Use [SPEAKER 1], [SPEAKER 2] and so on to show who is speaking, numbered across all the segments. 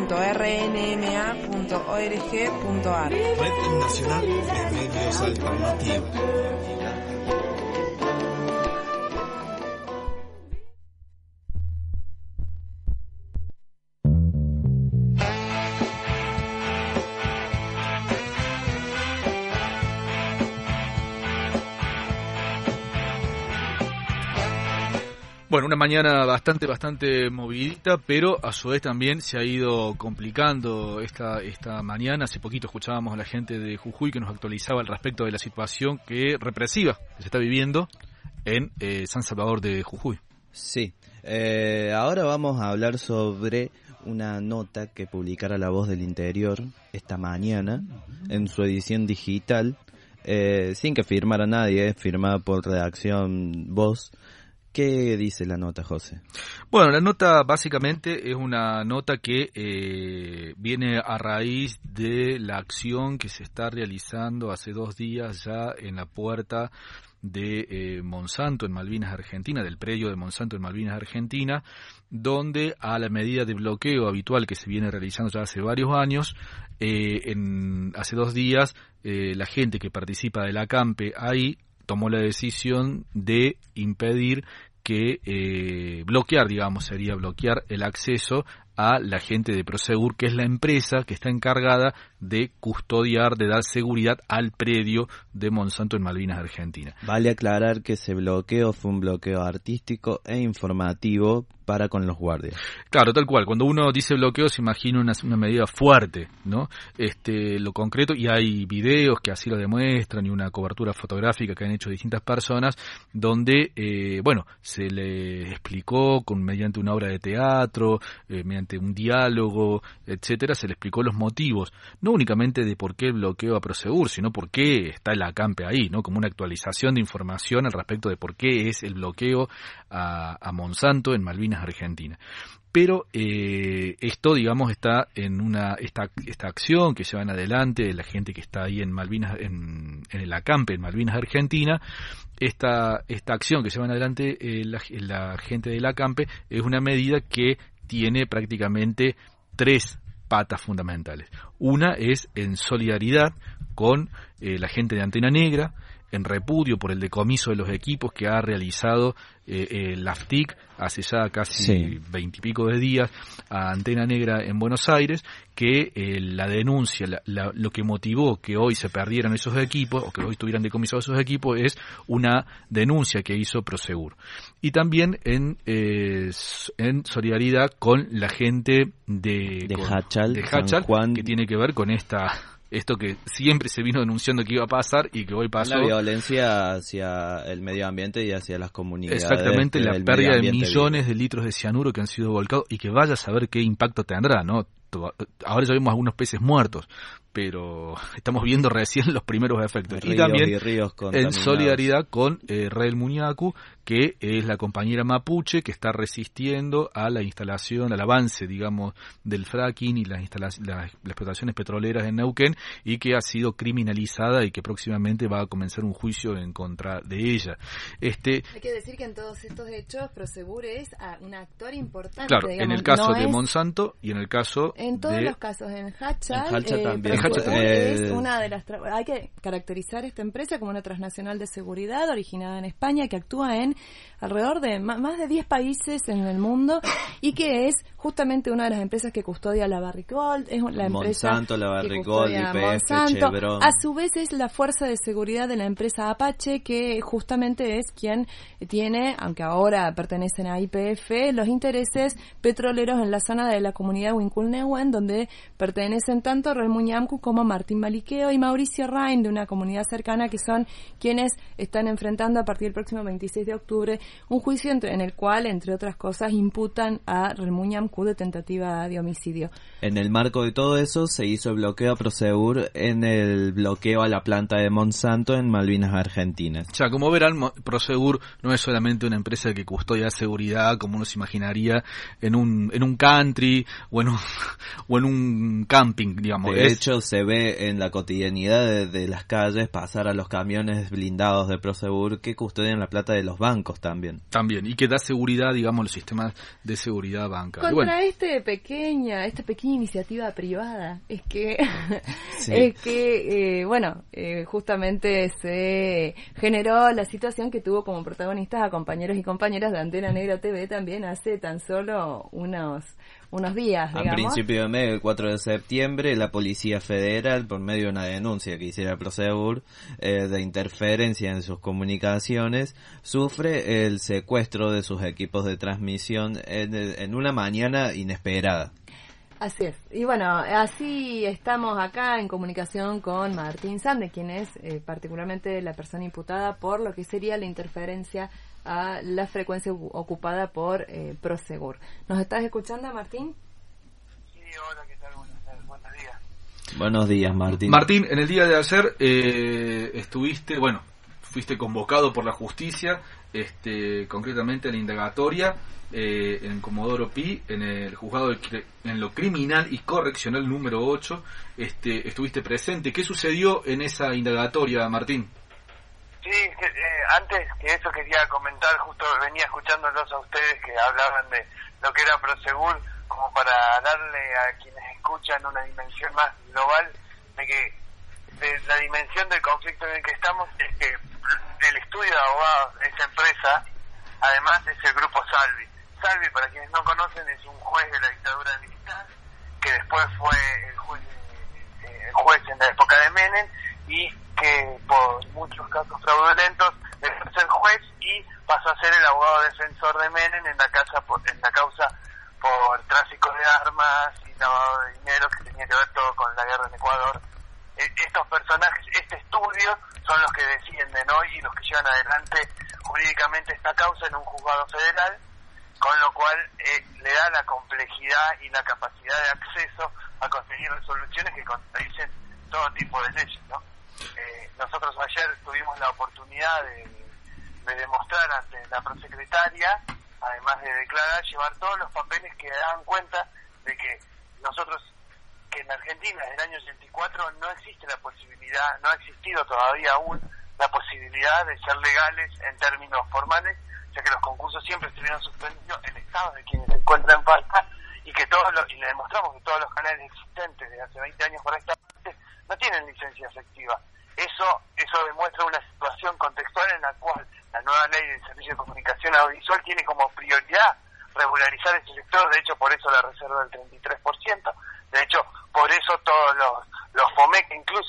[SPEAKER 1] www.rnma.org.ar.
[SPEAKER 2] Red Nacional de Medios Alternativos.
[SPEAKER 3] Bueno, una mañana bastante movidita, pero a su vez también se ha ido complicando esta mañana. Hace poquito escuchábamos a la gente de Jujuy que nos actualizaba al respecto de la situación represiva que se está viviendo en San Salvador de Jujuy.
[SPEAKER 4] Sí, ahora vamos a hablar sobre una nota que publicara La Voz del Interior esta mañana en su edición digital, sin que firmara nadie, firmada por Redacción Voz. ¿Qué dice la nota, José?
[SPEAKER 3] Bueno, la nota básicamente es una nota que viene a raíz de la acción que se está realizando hace 2 días ya en la puerta de Monsanto en Malvinas, Argentina, del predio de Monsanto en Malvinas, Argentina, donde a la medida de bloqueo habitual que se viene realizando ya hace varios años, hace 2 días la gente que participa del acampe ahí tomó la decisión de impedir sería bloquear el acceso a la gente de Prosegur, que es la empresa que está encargada de custodiar, de dar seguridad al predio de Monsanto en Malvinas, Argentina.
[SPEAKER 4] Vale aclarar que ese bloqueo fue un bloqueo artístico e informativo para con los guardias.
[SPEAKER 3] Claro, tal cual. Cuando uno dice bloqueo se imagina una medida fuerte, ¿no? Lo concreto, y hay videos que así lo demuestran y una cobertura fotográfica que han hecho distintas personas donde, se le explicó mediante una obra de teatro, mediante un diálogo, etcétera, se le explicó los motivos, no únicamente de por qué el bloqueo a Prosegur, sino por qué está el acampe ahí, ¿no? Como una actualización de información al respecto de por qué es el bloqueo a Monsanto en Malvinas, Argentina. Pero esto, digamos, está en esta acción que llevan adelante de la gente que está ahí en Malvinas, en el acampe en Malvinas, Argentina. Esta acción que llevan adelante la gente del acampe es una medida que tiene prácticamente 3 patas fundamentales. Una es en solidaridad con la gente de Antena Negra, en repudio por el decomiso de los equipos que ha realizado la AFTIC hace ya casi 20 y pico de días a Antena Negra en Buenos Aires, que la denuncia, lo que motivó que hoy se perdieran esos equipos o que hoy estuvieran decomisados esos equipos es una denuncia que hizo Prosegur. Y también en solidaridad con la gente de
[SPEAKER 4] Jáchal,
[SPEAKER 3] San Juan, que tiene que ver con esto que siempre se vino denunciando que iba a pasar y que hoy pasó.
[SPEAKER 4] La violencia hacia el medio ambiente y hacia las comunidades.
[SPEAKER 3] Exactamente, la pérdida de millones de litros de cianuro que han sido volcados y que vaya a saber qué impacto tendrá, ¿no? Ahora ya vemos algunos peces muertos, pero estamos viendo recién los primeros efectos. Y también en solidaridad con Red Muñacu, que es la compañera mapuche que está resistiendo a la instalación, al avance, digamos, del fracking y las explotaciones petroleras en Neuquén, y que ha sido criminalizada y que próximamente va a comenzar un juicio en contra de ella.
[SPEAKER 5] Hay que decir que en todos estos hechos Prosegur es un actor importante.
[SPEAKER 3] Claro,
[SPEAKER 5] digamos,
[SPEAKER 3] en el caso de Monsanto y en el caso
[SPEAKER 5] en todos los casos, en Jáchal
[SPEAKER 4] también.
[SPEAKER 5] Es una de las hay que caracterizar esta empresa como una transnacional de seguridad originada en España que actúa en alrededor de más de 10 países en el mundo y que es justamente una de las empresas que custodia la Barrick-Gold, es la empresa
[SPEAKER 4] Monsanto, la Barrick-Gold, YPF,
[SPEAKER 5] Monsanto.
[SPEAKER 4] Chevron.
[SPEAKER 5] A su vez es la fuerza de seguridad de la empresa Apache, que justamente es quien tiene, aunque ahora pertenecen a YPF, los intereses petroleros en la zona de la comunidad Huinculnehuen, donde pertenecen tanto Red Muñacu como Martín Maliqueo y Mauricio Rain, de una comunidad cercana, que son quienes están enfrentando a partir del próximo 26 de octubre un juicio en el cual, entre otras cosas, imputan a Red Muñacu de tentativa de homicidio.
[SPEAKER 4] En el marco de todo eso se hizo el bloqueo a Prosegur en el bloqueo a la planta de Monsanto en Malvinas, Argentina.
[SPEAKER 3] Ya, como verán, Prosegur no es solamente una empresa que custodia seguridad como uno se imaginaría en un country o o en un camping, digamos.
[SPEAKER 4] De hecho, se ve en la cotidianidad de las calles pasar a los camiones blindados de Prosegur que custodian la plata de los bancos también.
[SPEAKER 3] También, y que da seguridad, digamos, los sistemas de seguridad bancaria.
[SPEAKER 5] Contra esta pequeña iniciativa privada, es que, justamente se generó la situación que tuvo como protagonistas a compañeros y compañeras de Antena Negra TV también hace tan solo unos días, digamos.
[SPEAKER 4] A principio de mes, el 4 de septiembre, la Policía Federal, por medio de una denuncia que hiciera Prosegur de interferencia en sus comunicaciones, sufre el secuestro de sus equipos de transmisión en una mañana inesperada.
[SPEAKER 5] Así es. Y bueno, así estamos acá en comunicación con Martín Sande, quien es particularmente la persona imputada por lo que sería la interferencia a la frecuencia ocupada por Prosegur. ¿Nos estás escuchando, Martín?
[SPEAKER 1] Sí, hola, ¿qué tal? Buenos días.
[SPEAKER 4] Buenos días, Martín.
[SPEAKER 3] Martín, en el día de ayer fuiste convocado por la justicia, concretamente en la indagatoria en Comodoro Pi, en el juzgado en lo criminal y correccional número 8, estuviste presente. ¿Qué sucedió en esa indagatoria, Martín?
[SPEAKER 1] Sí, antes que eso quería comentar, justo venía escuchándolos a ustedes que hablaban de lo que era Prosegur, como para darle a quienes escuchan una dimensión más global de la dimensión del conflicto en el que estamos, es que el estudio de abogados de esa empresa, además es el grupo Salvi. Salvi, para quienes no conocen, es un juez de la dictadura militar, que después fue el juez en la época de Menem, y que por muchos casos fraudulentos dejó de ser juez y pasó a ser el abogado defensor de Menem en la causa por tráfico de armas y lavado de dinero, que tenía que ver todo con la guerra en Ecuador. Estos personajes, este estudio, son los que defienden hoy y los que llevan adelante jurídicamente esta causa en un juzgado federal, con lo cual le da la complejidad y la capacidad de acceso a conseguir resoluciones que contradicen todo tipo de leyes, ¿no? Nosotros ayer tuvimos la oportunidad de demostrar ante la prosecretaria, además de declarar, llevar todos los papeles que dan cuenta de que que en Argentina desde el año 84 no existe la posibilidad, no ha existido todavía aún la posibilidad de ser legales en términos formales, ya que los concursos siempre estuvieron suspendidos en estados de quienes se encuentran en falta, y que y le demostramos que todos los canales existentes desde hace 20 años por esta parte no tienen licencia efectiva. Eso demuestra una situación contextual en la cual la nueva ley del servicio de comunicación audiovisual tiene como prioridad regularizar ese sector. De hecho, por eso la reserva del 33%, de hecho, por eso todos los FOMEC, incluso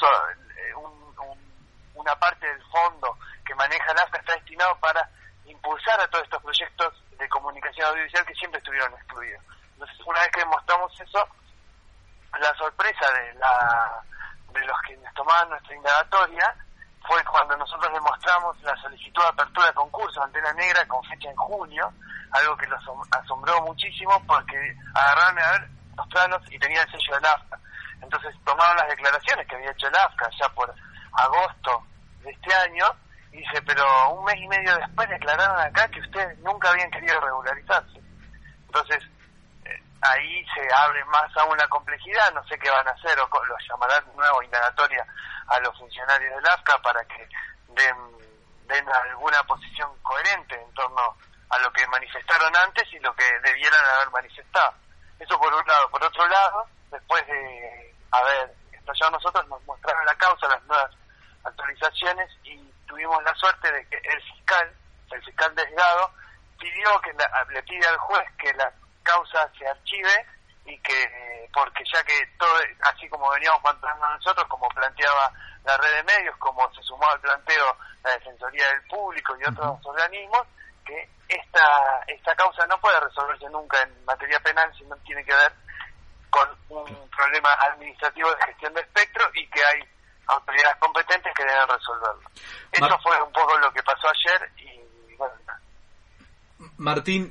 [SPEAKER 1] una parte del fondo que maneja el AFCA está destinado para impulsar a todos estos proyectos de comunicación audiovisual que siempre estuvieron excluidos. Entonces, una vez que demostramos eso, la sorpresa de los que nos tomaban nuestra indagatoria fue cuando nosotros demostramos la solicitud de apertura de concurso Antena Negra con fecha en junio, algo que los asombró muchísimo porque agarraron a ver los planos y tenía el sello del AFCA. Entonces tomaron las declaraciones que había hecho el AFCA ya por agosto de este año y dice, pero un mes y medio después declararon acá que ustedes nunca habían querido regularizarse. Entonces ahí se abre más aún la complejidad, no sé qué van a hacer, o los llamarán de nuevo indagatoria a los funcionarios del AFCA para que den alguna posición coherente en torno a lo que manifestaron antes y lo que debieran haber manifestado. Eso por un lado. Por otro lado, después de haber estallado nosotros, nos mostraron la causa, las nuevas actualizaciones, y tuvimos la suerte de que el fiscal Delgado, le pide al juez que la causa se archive y que, porque ya que todo, así como veníamos planteando nosotros, como planteaba la red de medios, como se sumó al planteo la Defensoría del Público y otros organismos, que esta causa no puede resolverse nunca en materia penal si no tiene que ver con un problema administrativo de gestión de espectro y que hay autoridades competentes que deben resolverlo. Eso fue un poco lo que pasó ayer y bueno.
[SPEAKER 3] Martín,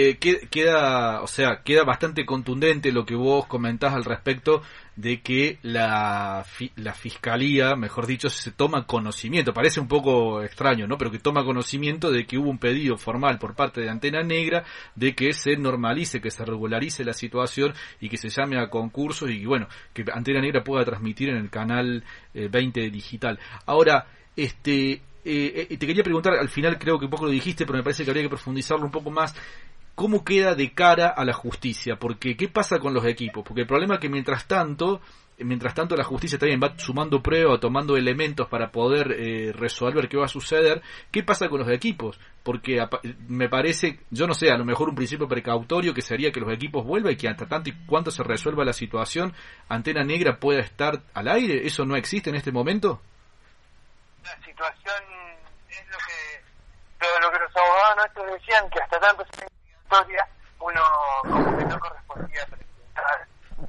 [SPEAKER 3] queda bastante contundente lo que vos comentás al respecto de que la fiscalía, mejor dicho, se toma conocimiento, parece un poco extraño, ¿no? Pero que toma conocimiento de que hubo un pedido formal por parte de Antena Negra de que se normalice, que se regularice la situación y que se llame a concursos y bueno, que Antena Negra pueda transmitir en el canal 20 digital. Ahora, te quería preguntar, al final creo que un poco lo dijiste, pero me parece que habría que profundizarlo un poco más. ¿Cómo queda de cara a la justicia? Porque, ¿qué pasa con los equipos? Porque el problema es que mientras tanto la justicia también va sumando pruebas, tomando elementos para poder resolver qué va a suceder. ¿Qué pasa con los equipos? Porque me parece, yo no sé, a lo mejor un principio precautorio que sería que los equipos vuelvan y que hasta tanto y cuanto se resuelva la situación, Antena Negra pueda estar al aire. ¿Eso no existe en este momento?
[SPEAKER 1] La situación es lo que los abogados nuestros decían, que hasta tanto se historia uno como que no correspondía presentar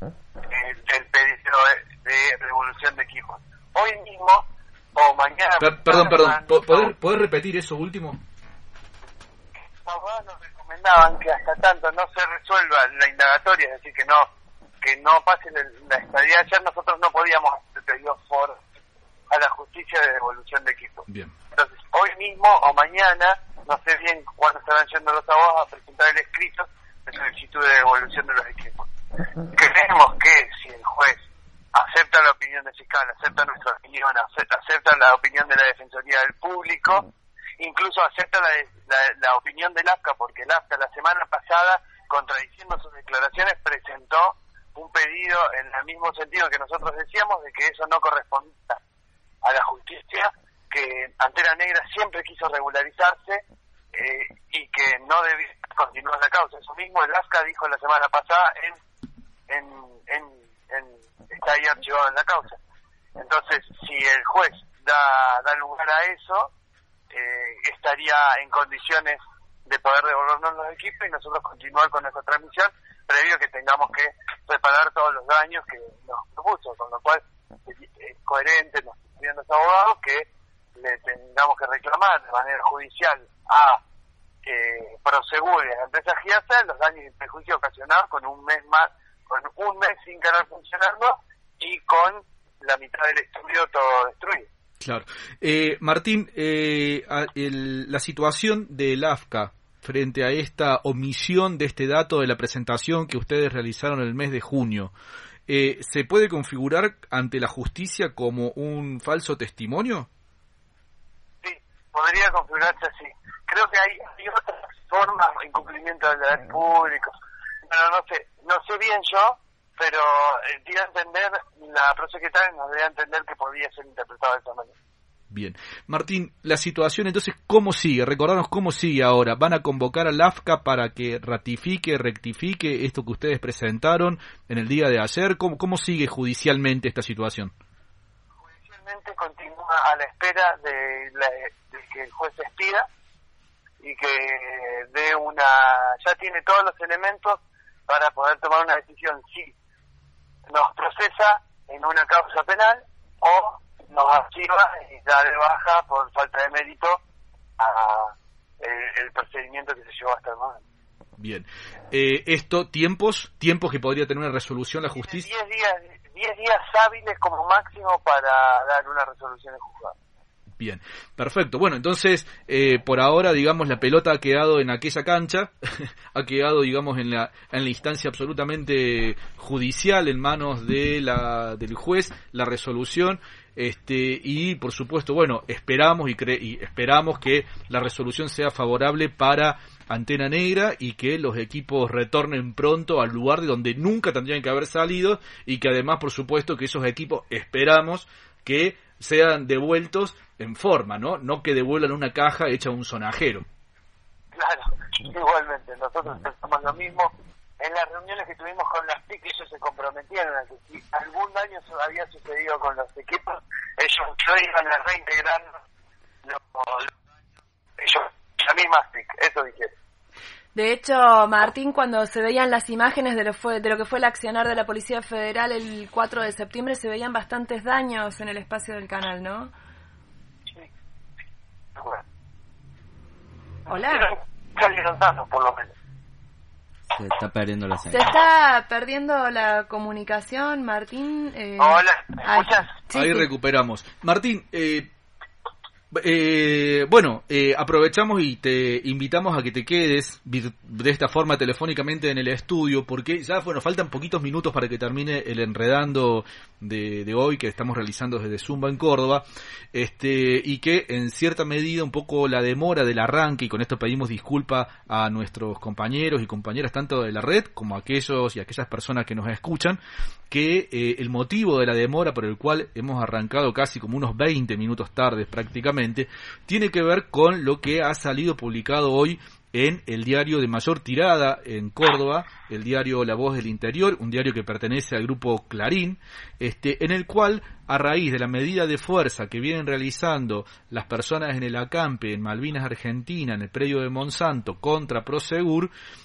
[SPEAKER 1] el pedido de devolución de equipos. Hoy mismo o mañana...
[SPEAKER 3] Perdón, ¿podés repetir eso último?
[SPEAKER 1] Los abogados nos recomendaban que hasta tanto no se resuelva la indagatoria, es decir, que no pase la estadía ayer, nosotros no podíamos hacer pedido a la justicia de devolución de equipos.
[SPEAKER 3] Bien.
[SPEAKER 1] Entonces, hoy mismo o mañana, no sé bien cuándo estarán yendo los abogados a presentar el escrito de solicitud de devolución de los equipos. Creemos que si el juez acepta la opinión del fiscal, acepta nuestra opinión, acepta la opinión de la Defensoría del Público, incluso acepta la opinión del AFCA, porque el AFCA la semana pasada, contradiciendo sus declaraciones, presentó un pedido en el mismo sentido que nosotros decíamos, de que eso no correspondía a la justicia, que Antena Negra siempre quiso regularizarse y que no debía continuar la causa. Eso mismo el AFCA dijo la semana pasada está ahí archivado en la causa. Entonces, si el juez da lugar a eso, estaría en condiciones de poder devolvernos los equipos y nosotros continuar con nuestra transmisión, previo que tengamos que reparar todos los daños que nos propuso, con lo cual es coherente, nos piden los abogados que le tengamos que reclamar de manera judicial a Prosegur y a la empresa Giasa los daños y perjuicios ocasionados con un mes sin canal funcionando y con la mitad del estudio todo destruido.
[SPEAKER 3] Claro. Martín, la situación del AFCA frente a esta omisión de este dato de la presentación que ustedes realizaron el mes de junio, ¿se puede configurar ante la justicia como un falso testimonio?
[SPEAKER 1] Sí, podría configurarse así. Creo que hay otras formas de incumplimiento del deber público. Bueno, no sé bien yo, pero di a entender, la prosecretaria nos debe entender que podía ser interpretado de esa manera.
[SPEAKER 3] Bien. Martín, la situación entonces, ¿cómo sigue? Recordarnos cómo sigue ahora. ¿Van a convocar al AFCA para que rectifique esto que ustedes presentaron en el día de ayer? ¿Cómo sigue judicialmente esta situación?
[SPEAKER 1] Judicialmente continúa a la espera de que el juez expida y que ya tiene todos los elementos para poder tomar una decisión si nos procesa en una causa penal o nos archiva y da de baja por falta de mérito a el procedimiento que se llevó hasta el momento.
[SPEAKER 3] Bien. ¿Tiempos que podría tener una resolución la justicia?
[SPEAKER 1] 10 días hábiles como máximo para dar una resolución en juzgado.
[SPEAKER 3] Bien, perfecto. Bueno, entonces, por ahora, digamos, la pelota ha quedado en aquella cancha, ha quedado, digamos, en la instancia absolutamente judicial, en manos del juez, la resolución, y por supuesto, bueno, esperamos esperamos que la resolución sea favorable para Antena Negra y que los equipos retornen pronto al lugar de donde nunca tendrían que haber salido y que además, por supuesto, que esos equipos esperamos que sean devueltos en forma, no que devuelvan una caja hecha un sonajero.
[SPEAKER 1] Claro, igualmente, nosotros pensamos lo mismo. En las reuniones que tuvimos con las TIC, ellos se comprometieron a que si algún daño había sucedido con los equipos, ellos iban a reintegrar ellos, la misma TIC, eso dijeron.
[SPEAKER 5] De hecho, Martín, cuando se veían las imágenes de lo que fue el accionar de la Policía Federal el 4 de septiembre, se veían bastantes daños en el espacio del canal, ¿no?
[SPEAKER 1] Sí. Bueno.
[SPEAKER 5] Hola.
[SPEAKER 1] salieron datos, por lo menos.
[SPEAKER 4] Se está perdiendo la
[SPEAKER 5] Se
[SPEAKER 4] señal.
[SPEAKER 5] está perdiendo la comunicación, Martín.
[SPEAKER 1] Hola, ¿me escuchas?
[SPEAKER 5] Sí,
[SPEAKER 3] Ahí
[SPEAKER 5] sí.
[SPEAKER 3] recuperamos. Martín, aprovechamos y te invitamos a que te quedes de esta forma telefónicamente en el estudio, porque ya faltan poquitos minutos para que termine el enredando de hoy que estamos realizando desde Zumba en Córdoba, y que en cierta medida un poco la demora del arranque, y con esto pedimos disculpa a nuestros compañeros y compañeras tanto de la red como a aquellos y aquellas personas que nos escuchan, que el motivo de la demora por el cual hemos arrancado casi como unos 20 minutos tarde prácticamente, tiene que ver con lo que ha salido publicado hoy en el diario de mayor tirada en Córdoba, el diario La Voz del Interior, un diario que pertenece al grupo Clarín, en el cual, a raíz de la medida de fuerza que vienen realizando las personas en el acampe en Malvinas, Argentina, en el predio de Monsanto, contra Prosegur,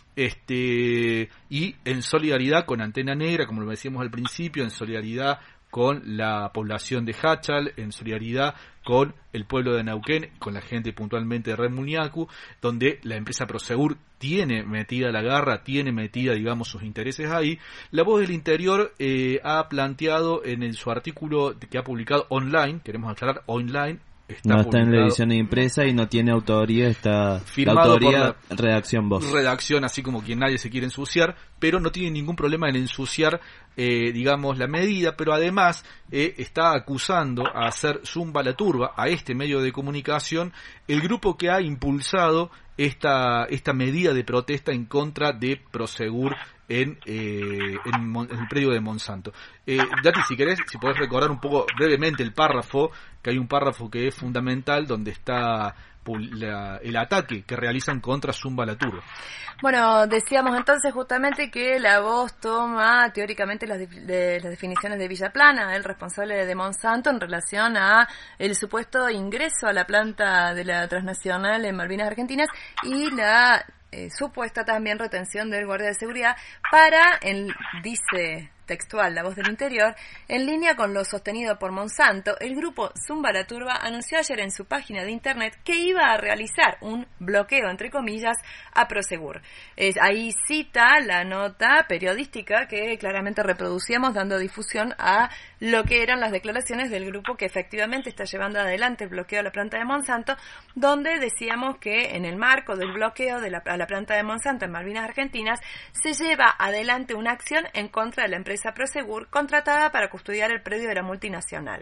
[SPEAKER 3] y en solidaridad con Antena Negra, como lo decíamos al principio, en solidaridad con la población de Hachal, en solidaridad con el pueblo de Neuquén, con la gente puntualmente de Red Muñacu, donde la empresa Prosegur tiene metida la garra, tiene metida, digamos, sus intereses ahí. La Voz del Interior ha planteado en su artículo que ha publicado online, queremos aclarar, online,
[SPEAKER 4] no está en la edición impresa y no tiene autoría, está
[SPEAKER 3] firmado
[SPEAKER 4] la autoría
[SPEAKER 3] por
[SPEAKER 4] redacción Voz.
[SPEAKER 3] Redacción, así como quien nadie se quiere ensuciar, pero no tiene ningún problema en ensuciar, digamos, la medida, pero además está acusando a hacer zumba la turba a este medio de comunicación, el grupo que ha impulsado esta medida de protesta en contra de Prosegur en el predio de Monsanto. Dati, si querés, si podés recordar un poco brevemente el párrafo, que hay un párrafo que es fundamental donde está el ataque que realizan contra Zumba la Turba.
[SPEAKER 5] Bueno, decíamos entonces justamente que La Voz toma teóricamente las definiciones de Villaplana, el responsable de Monsanto, en relación a el supuesto ingreso a la planta de la transnacional en Malvinas Argentinas y la supuesta también retención del guardia de seguridad para, dice textual La Voz del Interior, en línea con lo sostenido por Monsanto, el grupo Zumba la Turba anunció ayer en su página de internet que iba a realizar un bloqueo, entre comillas, a Prosegur. Ahí cita la nota periodística que claramente reproducíamos, dando difusión a lo que eran las declaraciones del grupo que efectivamente está llevando adelante el bloqueo a la planta de Monsanto, donde decíamos que en el marco del bloqueo a la planta de Monsanto en Malvinas Argentinas se lleva adelante una acción en contra de la empresa Prosegur, contratada para custodiar el predio de la multinacional.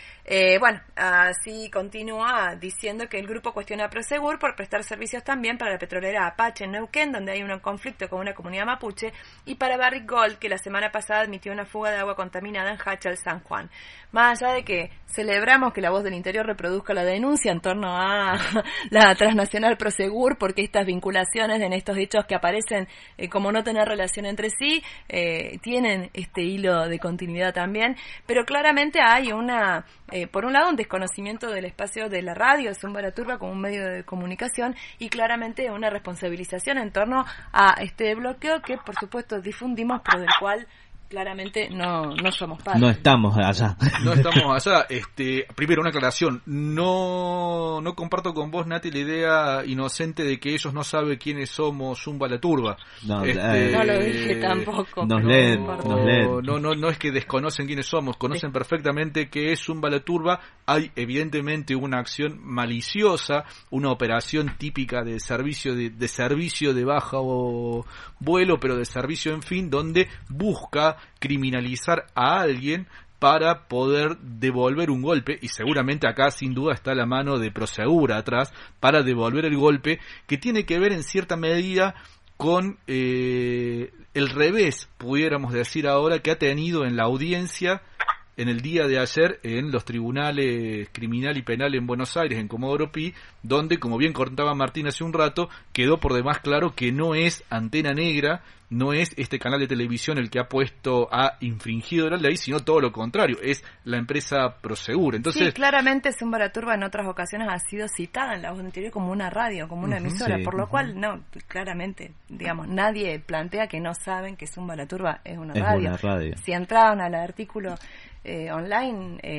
[SPEAKER 5] Así continúa diciendo que el grupo cuestiona a Prosegur por prestar servicios también para la petrolera Apache en Neuquén, donde hay un conflicto con una comunidad mapuche, y para Barrick Gold, que la semana pasada admitió una fuga de agua contaminada en Hachal, San Juan. Más allá de que celebramos que La Voz del Interior reproduzca la denuncia en torno a la transnacional Prosegur, porque estas vinculaciones en estos hechos que aparecen como no tener relación entre sí, tienen este hilo de continuidad también, pero claramente hay por un lado, un desconocimiento del espacio de la radio, Zumba la Turba, como un medio de comunicación, y claramente una responsabilización en torno a este bloqueo que, por supuesto, difundimos, pero del cual claramente no somos parte.
[SPEAKER 4] No estamos allá.
[SPEAKER 3] No estamos allá. Primero, una aclaración. No comparto con vos, Nati, la idea inocente de que ellos no saben quiénes somos Zumba la Turba.
[SPEAKER 5] No lo dije tampoco.
[SPEAKER 4] Nos leen.
[SPEAKER 3] No es que desconocen quiénes somos, conocen perfectamente qué es Zumba la Turba. Hay evidentemente una acción maliciosa, una operación típica de servicio de bajo vuelo, pero de servicio, en fin, donde busca criminalizar a alguien para poder devolver un golpe, y seguramente acá sin duda está la mano de Prosegur atrás para devolver el golpe, que tiene que ver en cierta medida con el revés, pudiéramos decir ahora, que ha tenido en la audiencia en el día de ayer en los tribunales criminal y penal en Buenos Aires, en Comodoro Pi, donde, como bien contaba Martín hace un rato, quedó por demás claro que no es Antena Negra, no es este canal de televisión el que ha infringido la ley, sino todo lo contrario, es la empresa Prosegur. Entonces,
[SPEAKER 5] sí, claramente Zumba la Turba en otras ocasiones ha sido citada en La Voz del Interior como una radio, como una emisora,
[SPEAKER 4] sí,
[SPEAKER 5] por lo cual, claramente, digamos, nadie plantea que no saben que Zumba la Turba es una radio.
[SPEAKER 4] Una radio.
[SPEAKER 5] Si entraban al artículo online,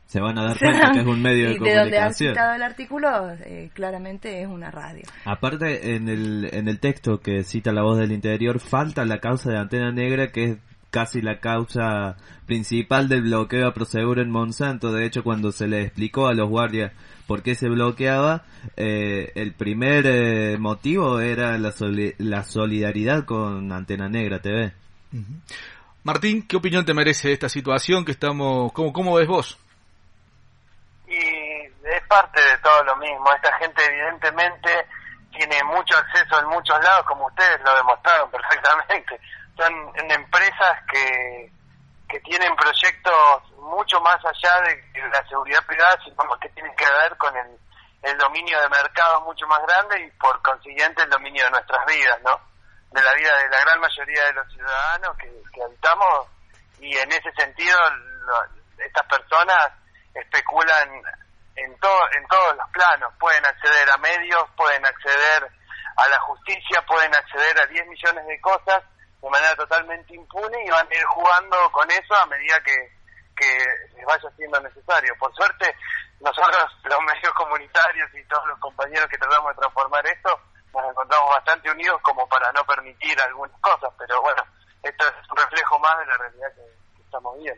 [SPEAKER 4] se van a dar cuenta que es un medio de
[SPEAKER 5] y de donde han
[SPEAKER 4] comunicación.
[SPEAKER 5] citado el artículo, claramente es una radio.
[SPEAKER 4] Aparte, en el texto que cita La Voz del Interior, falta la causa de Antena Negra, que es casi la causa principal del bloqueo a Prosegur en Monsanto. De hecho, cuando se le explicó a los guardias por qué se bloqueaba, el primer motivo era la solidaridad con Antena Negra TV.
[SPEAKER 3] Uh-huh. Martín, ¿qué opinión te merece esta situación que estamos? ¿Cómo ves vos?
[SPEAKER 1] Y es parte de todo lo mismo. Esta gente evidentemente tiene mucho acceso en muchos lados, como ustedes lo demostraron perfectamente. Son empresas que tienen proyectos mucho más allá de la seguridad privada, sino que tienen que ver con el dominio de mercados mucho más grande y por consiguiente el dominio de nuestras vidas, ¿no? De la vida de la gran mayoría de los ciudadanos que habitamos, y en ese sentido estas personas especulan en todos los planos. Pueden acceder a medios, pueden acceder a la justicia, pueden acceder a 10 millones de cosas de manera totalmente impune, y van a ir jugando con eso a medida que les vaya siendo necesario. Por suerte, nosotros, los medios comunitarios y todos los compañeros que tratamos de transformar esto, nos encontramos bastante unidos como para no permitir algunas cosas, pero bueno, esto es un reflejo más de la realidad que estamos viendo.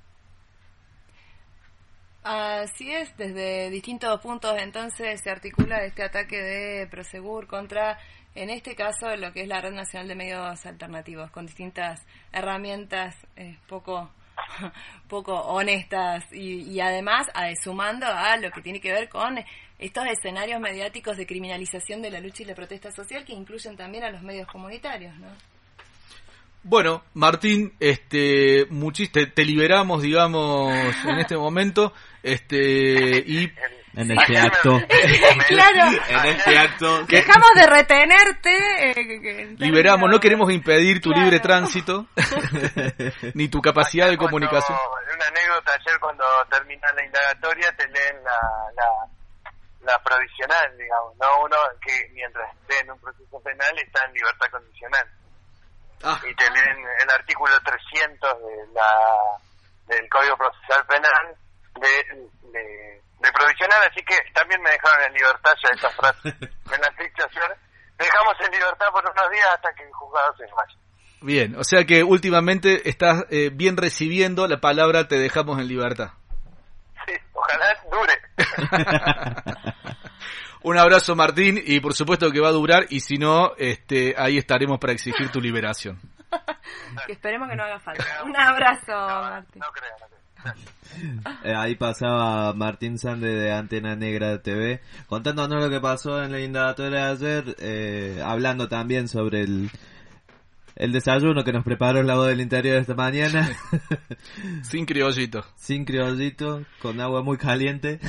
[SPEAKER 5] Así es, desde distintos puntos entonces se articula este ataque de Prosegur contra, en este caso, lo que es la Red Nacional de Medios Alternativos, con distintas herramientas poco honestas y además sumando a lo que tiene que ver con estos escenarios mediáticos de criminalización de la lucha y la protesta social, que incluyen también a los medios comunitarios, ¿no?
[SPEAKER 3] Bueno, Martín, te liberamos, digamos, en este momento, y
[SPEAKER 4] en este acto,
[SPEAKER 5] claro,
[SPEAKER 4] en este acto,
[SPEAKER 5] dejamos de retenerte,
[SPEAKER 3] liberamos, no queremos impedir tu
[SPEAKER 5] claro.
[SPEAKER 3] libre tránsito, ni tu capacidad
[SPEAKER 1] ayer
[SPEAKER 3] de comunicación.
[SPEAKER 1] Una anécdota, ayer cuando terminan la indagatoria te leen la provisional, digamos, ¿no? Uno que mientras esté en un proceso penal está en libertad condicional. Y te leen el artículo 300 del Código Procesal Penal de provisional, así que también me dejaron en libertad, ya esa frase me la han dicho ayer. Dejamos en libertad por unos días hasta que el juzgado se vaya.
[SPEAKER 3] Bien, o sea que últimamente estás bien recibiendo la palabra "te dejamos en libertad".
[SPEAKER 1] Sí, ojalá dure.
[SPEAKER 3] Un abrazo, Martín, y por supuesto que va a durar, y si no, ahí estaremos para exigir tu liberación.
[SPEAKER 5] Que esperemos que no haga falta. Un abrazo, Martín.
[SPEAKER 1] No creo.
[SPEAKER 4] Ahí pasaba Martín Sande de Antena Negra TV, contándonos lo que pasó en la indagatoria de ayer, hablando también sobre el desayuno que nos preparó La Voz del Interior esta mañana.
[SPEAKER 3] Sin criollito.
[SPEAKER 4] Sin criollito, con agua muy caliente.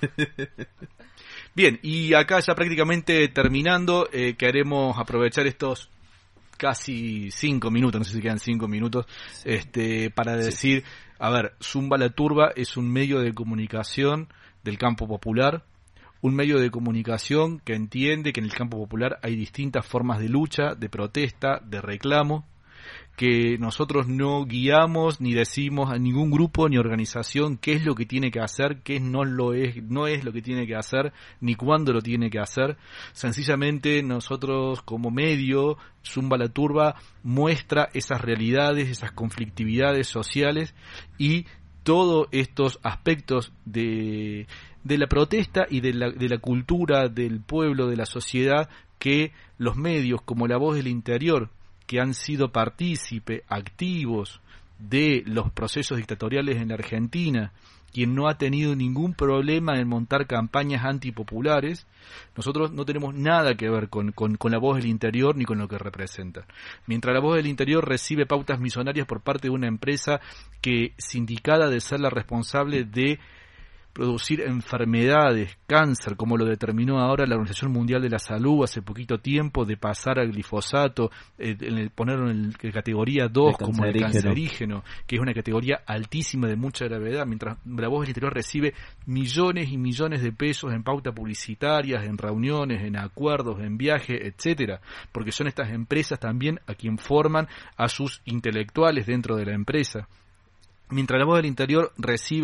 [SPEAKER 3] Bien, y acá ya prácticamente terminando, queremos aprovechar estos casi 5 minutos, no sé si quedan 5 minutos, para decir, a ver, Zumba la Turba es un medio de comunicación del campo popular, un medio de comunicación que entiende que en el campo popular hay distintas formas de lucha, de protesta, de reclamo, que nosotros no guiamos ni decimos a ningún grupo ni organización qué es lo que tiene que hacer, qué no es lo que tiene que hacer, ni cuándo lo tiene que hacer. Sencillamente nosotros como medio, Zumba la Turba muestra esas realidades, esas conflictividades sociales y todos estos aspectos de la protesta y de la cultura del pueblo, de la sociedad, que los medios como La Voz del Interior, que han sido partícipe activos de los procesos dictatoriales en la Argentina, quien no ha tenido ningún problema en montar campañas antipopulares, nosotros no tenemos nada que ver con La Voz del Interior ni con lo que representa. Mientras La Voz del Interior recibe pautas millonarias por parte de una empresa que, sindicada de ser la responsable de producir enfermedades, cáncer, como lo determinó ahora la Organización Mundial de la Salud hace poquito tiempo, de pasar al glifosato, ponerlo en categoría 2 como el cancerígeno, que es una categoría altísima de mucha gravedad, mientras La Voz del Interior recibe millones y millones de pesos en pautas publicitarias, en reuniones, en acuerdos, en viajes, etcétera, porque son estas empresas también a quien forman a sus intelectuales dentro de la empresa. Mientras La Voz del Interior recibe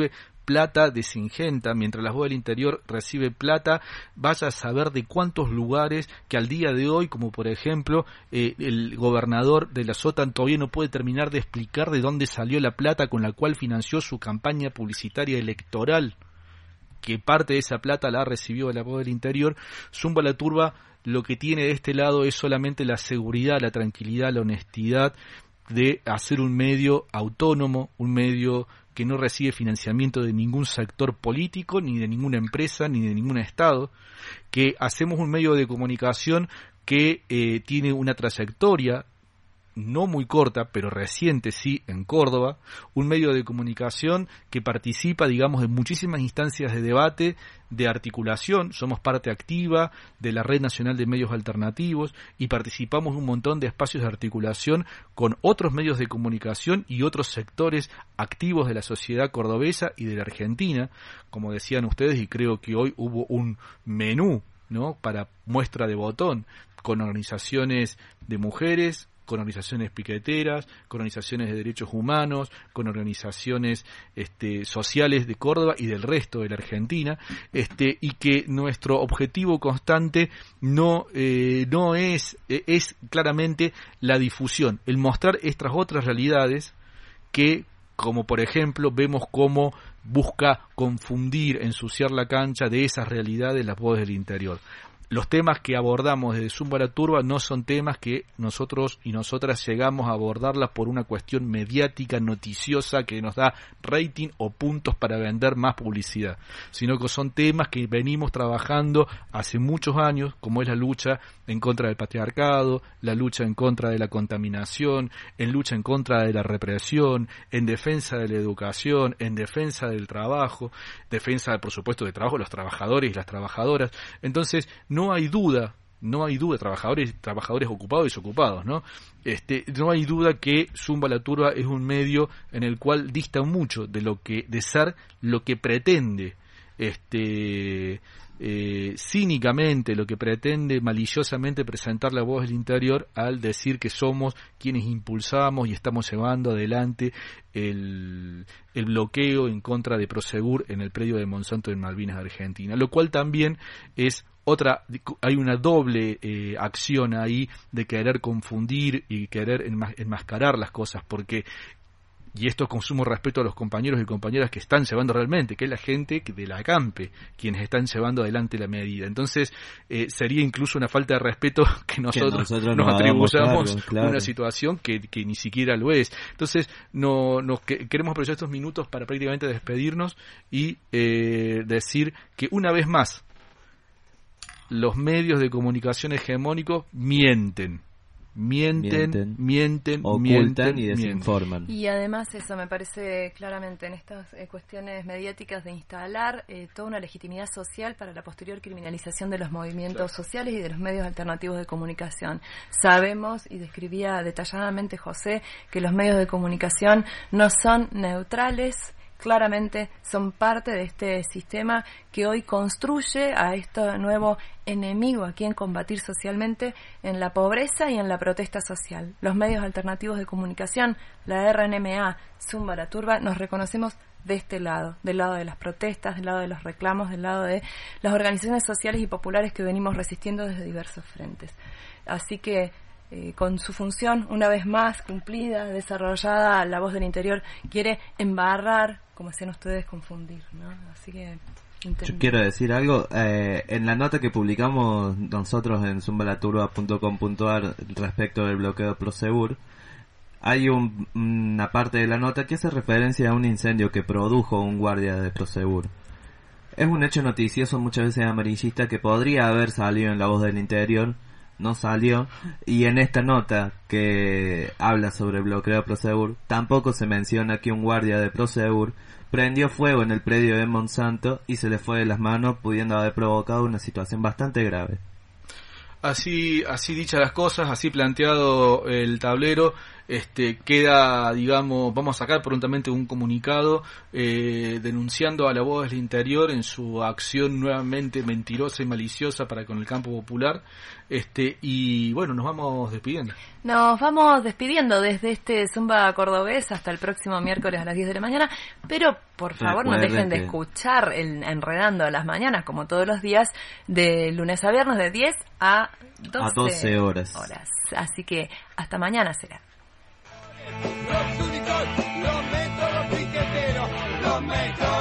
[SPEAKER 3] plata de Singenta, mientras la voz del interior recibe plata, vaya a saber de cuántos lugares que al día de hoy, como por ejemplo el gobernador de la SOTAN todavía no puede terminar de explicar de dónde salió la plata con la cual financió su campaña publicitaria electoral, que parte de esa plata la ha recibido de la voz del interior. Zumba la Turba lo que tiene de este lado es solamente la seguridad, la tranquilidad, la honestidad de hacer un medio autónomo, un medio que no recibe financiamiento de ningún sector político, ni de ninguna empresa, ni de ningún Estado, que hacemos un medio de comunicación que tiene una trayectoria no muy corta, pero reciente sí, en Córdoba, un medio de comunicación que participa, digamos, en muchísimas instancias de debate, de articulación, somos parte activa de la Red Nacional de Medios Alternativos y participamos en un montón de espacios de articulación con otros medios de comunicación y otros sectores activos de la sociedad cordobesa y de la Argentina, como decían ustedes, y creo que hoy hubo un menú, ¿no?, para muestra de botón, con organizaciones de mujeres, con organizaciones piqueteras, con organizaciones de derechos humanos, con organizaciones sociales de Córdoba y del resto de la Argentina, y que nuestro objetivo constante no es claramente la difusión, el mostrar estas otras realidades que, como por ejemplo, vemos cómo busca confundir, ensuciar la cancha de esas realidades las voces del interior. Los temas que abordamos desde Zumba la Turba no son temas que nosotros y nosotras llegamos a abordarlas por una cuestión mediática, noticiosa, que nos da rating o puntos para vender más publicidad, sino que son temas que venimos trabajando hace muchos años, como es la lucha en contra del patriarcado, la lucha en contra de la contaminación, en lucha en contra de la represión, en defensa de la educación, en defensa del trabajo, defensa, por supuesto, del trabajo de los trabajadores y las trabajadoras. Entonces, no hay duda, trabajadores ocupados y desocupados, ¿no? No hay duda que Zumba la Turba es un medio en el cual dista mucho de ser lo que pretende, cínicamente, lo que pretende maliciosamente presentar la voz del interior al decir que somos quienes impulsamos y estamos llevando adelante el bloqueo en contra de Prosegur en el predio de Monsanto en Malvinas, Argentina, lo cual también es hay una doble acción ahí de querer confundir y querer enmascarar las cosas, porque, y esto con sumo respeto a los compañeros y compañeras que están llevando realmente, que es la gente de la ACAMPE, quienes están llevando adelante la medida. Entonces, sería incluso una falta de respeto que nosotros nos atribuyamos claro. Una situación que ni siquiera lo es. Entonces, queremos aprovechar estos minutos para prácticamente despedirnos y decir que una vez más, los medios de comunicación hegemónicos mienten, ocultan
[SPEAKER 4] y desinforman.
[SPEAKER 5] Y además eso me parece claramente en estas cuestiones mediáticas de instalar toda una legitimidad social para la posterior criminalización de los movimientos sociales y de los medios alternativos de comunicación. Sabemos, y describía detalladamente José, que los medios de comunicación no son neutrales, claramente son parte de este sistema que hoy construye a este nuevo enemigo a quien combatir socialmente en la pobreza y en la protesta social. Los medios alternativos de comunicación, la RNMA, Zumba la Turba, nos reconocemos de este lado, del lado de las protestas, del lado de los reclamos, del lado de las organizaciones sociales y populares que venimos resistiendo desde diversos frentes. Así que con su función, una vez más cumplida, desarrollada, la voz del interior quiere embarrar, como decían ustedes, confundir, ¿no? Así que
[SPEAKER 4] yo quiero decir algo. En la nota que publicamos nosotros en zumbalaturba.com.ar respecto del bloqueo de Prosegur, hay una parte de la nota que hace referencia a un incendio que produjo un guardia de Prosegur. Es un hecho noticioso muchas veces amarillista que podría haber salido en La Voz del Interior, no salió, y en esta nota que habla sobre el bloqueo de Prosegur tampoco se menciona que un guardia de Prosegur prendió fuego en el predio de Monsanto y se le fue de las manos, pudiendo haber provocado una situación bastante grave.
[SPEAKER 3] Así dichas las cosas, así planteado el tablero, queda, digamos, vamos a sacar prontamente un comunicado denunciando a La Voz del Interior en su acción nuevamente mentirosa y maliciosa para con el campo popular, y bueno, nos vamos despidiendo.
[SPEAKER 5] Nos vamos despidiendo desde este Zumba Cordobés hasta el próximo miércoles a las 10 de la mañana, pero por favor no dejen de escuchar Enredando a las Mañanas, como todos los días, de lunes a viernes de 10 a 12
[SPEAKER 4] horas.
[SPEAKER 5] Así que hasta mañana será.
[SPEAKER 6] Los métodos piqueteros, los métodos